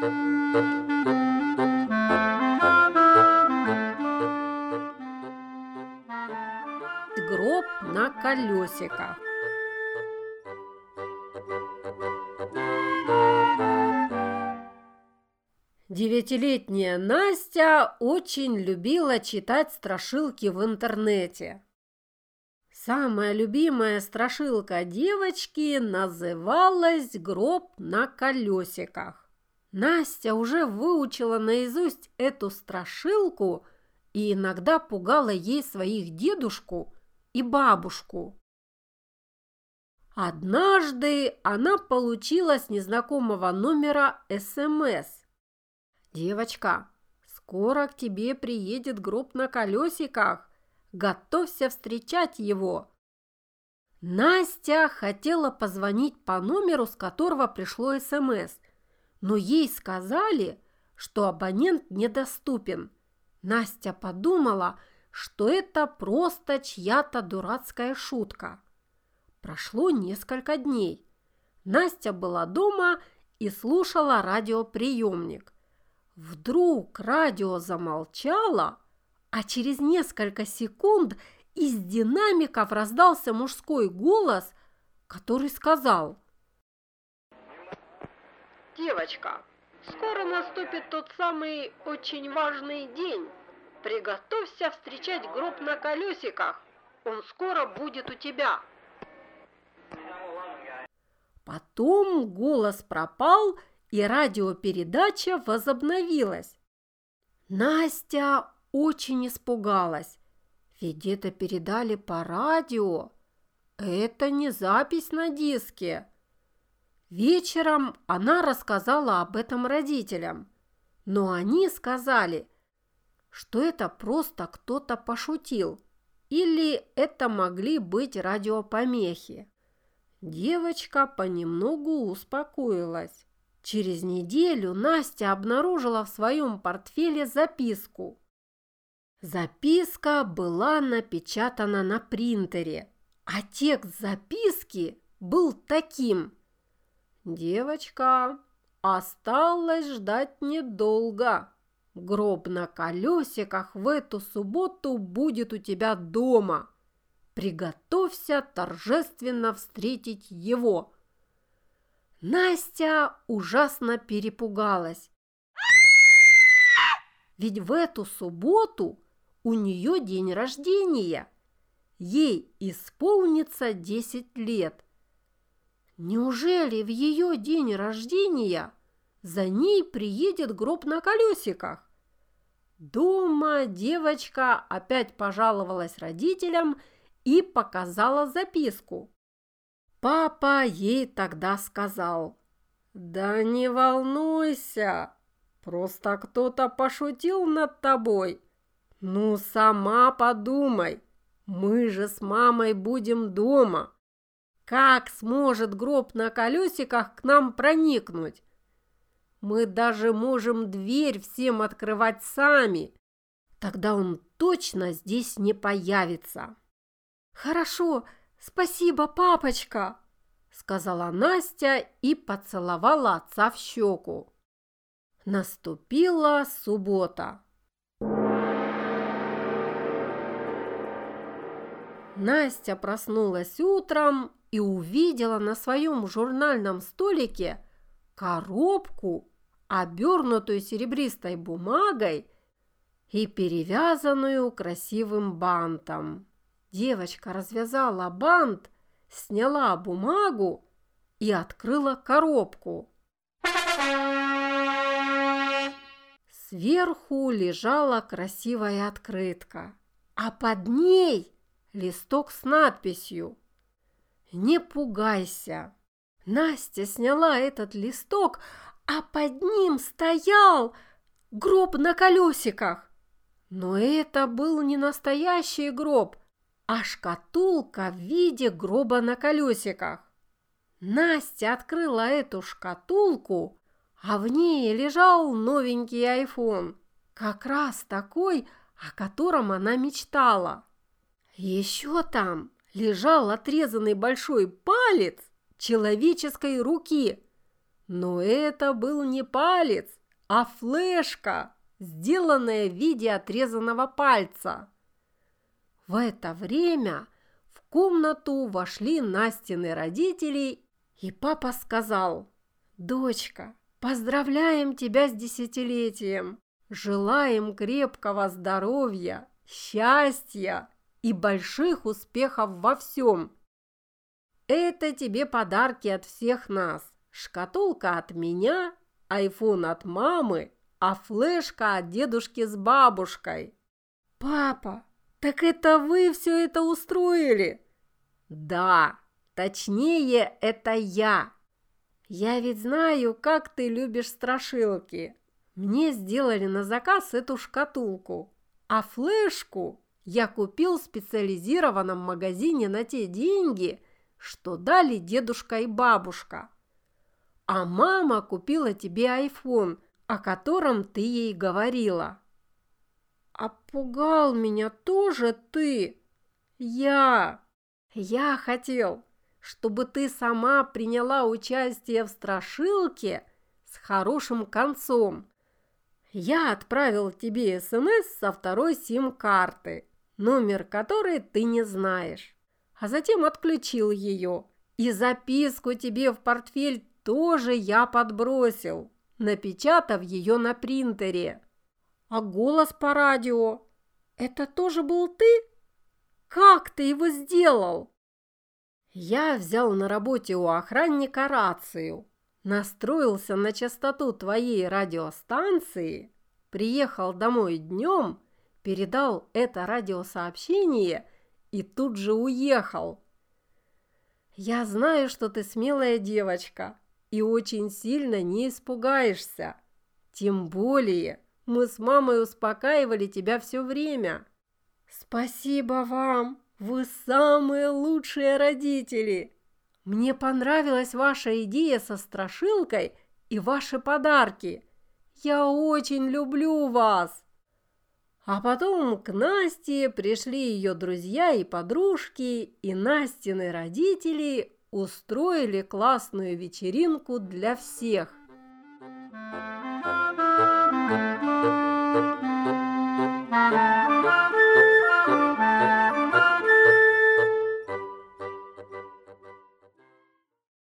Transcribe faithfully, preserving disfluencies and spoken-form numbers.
Гроб на колесиках. Девятилетняя Настя очень любила читать страшилки в интернете. Самая любимая страшилка девочки называлась «Гроб на колесиках». Настя уже выучила наизусть эту страшилку и иногда пугала ей своих дедушку и бабушку. Однажды она получила с незнакомого номера эс эм эс. «Девочка, скоро к тебе приедет гроб на колесиках. Готовься встречать его». Настя хотела позвонить по номеру, с которого пришло эс эм эс, но ей сказали, что абонент недоступен. Настя подумала, что это просто чья-то дурацкая шутка. Прошло несколько дней. Настя была дома и слушала радиоприемник. Вдруг радио замолчало, а через несколько секунд из динамиков раздался мужской голос, который сказал: «Девочка, скоро наступит тот самый очень важный день. Приготовься встречать гроб на колесиках. Он скоро будет у тебя». Потом голос пропал, и радиопередача возобновилась. Настя очень испугалась, ведь это передали по радио. Это не запись на диске. Вечером она рассказала об этом родителям, но они сказали, что это просто кто-то пошутил, или это могли быть радиопомехи. Девочка понемногу успокоилась. Через неделю Настя обнаружила в своем портфеле записку. Записка была напечатана на принтере, а текст записки был таким: «Девочка, осталось ждать недолго. Гроб на колесиках в эту субботу будет у тебя дома. Приготовься торжественно встретить его». Настя ужасно перепугалась, ведь в эту субботу у нее день рождения. Ей исполнится десять лет. Неужели в ее день рождения за ней приедет гроб на колесиках? Дома девочка опять пожаловалась родителям и показала записку. Папа ей тогда сказал: «Да не волнуйся, просто кто-то пошутил над тобой. Ну, сама подумай, мы же с мамой будем дома. Как сможет гроб на колесиках к нам проникнуть? Мы даже можем дверь всем открывать сами. Тогда он точно здесь не появится». «Хорошо, спасибо, папочка», – сказала Настя и поцеловала отца в щеку. Наступила суббота. Настя проснулась утром и увидела на своем журнальном столике коробку, обернутую серебристой бумагой и перевязанную красивым бантом. Девочка развязала бант, сняла бумагу и открыла коробку. Сверху лежала красивая открытка, а под ней листок с надписью «Не пугайся». Настя сняла этот листок, а под ним стоял гроб на колесиках. Но это был не настоящий гроб, а шкатулка в виде гроба на колесиках. Настя открыла эту шкатулку, а в ней лежал новенький айфон, как раз такой, о котором она мечтала. Еще там лежал отрезанный большой палец человеческой руки, Но это был не палец, а флешка, сделанная в виде отрезанного пальца. В это время в комнату вошли Настины родители, и папа сказал: «Дочка, поздравляем тебя с десятилетием, желаем крепкого здоровья, счастья и больших успехов во всем. Это тебе подарки от всех нас. Шкатулка от меня, айфон от мамы, а флешка от дедушки с бабушкой». «Папа, так это вы все это устроили?» «Да, точнее, это я. Я ведь знаю, как ты любишь страшилки. Мне сделали на заказ эту шкатулку, а флешку я купил в специализированном магазине на те деньги, что дали дедушка и бабушка. А мама купила тебе айфон, о котором ты ей говорила». «А пугал меня тоже ты?» «Я! Я хотел, чтобы ты сама приняла участие в страшилке с хорошим концом. Я отправил тебе СМС со второй сим-карты, номер которой ты не знаешь, а затем отключил ее. И записку тебе в портфель тоже я подбросил, напечатав ее на принтере. А голос по радио – это тоже был ты? Как ты его сделал?» «Я взял на работе у охранника рацию, настроился на частоту твоей радиостанции, приехал домой днем, передал это радиосообщение и тут же уехал. Я знаю, что ты смелая девочка и очень сильно не испугаешься. Тем более мы с мамой успокаивали тебя все время. Спасибо вам, вы самые лучшие родители. Мне понравилась ваша идея со страшилкой и ваши подарки. Я очень люблю вас». А потом к Насте пришли ее друзья и подружки, и Настины родители устроили классную вечеринку для всех.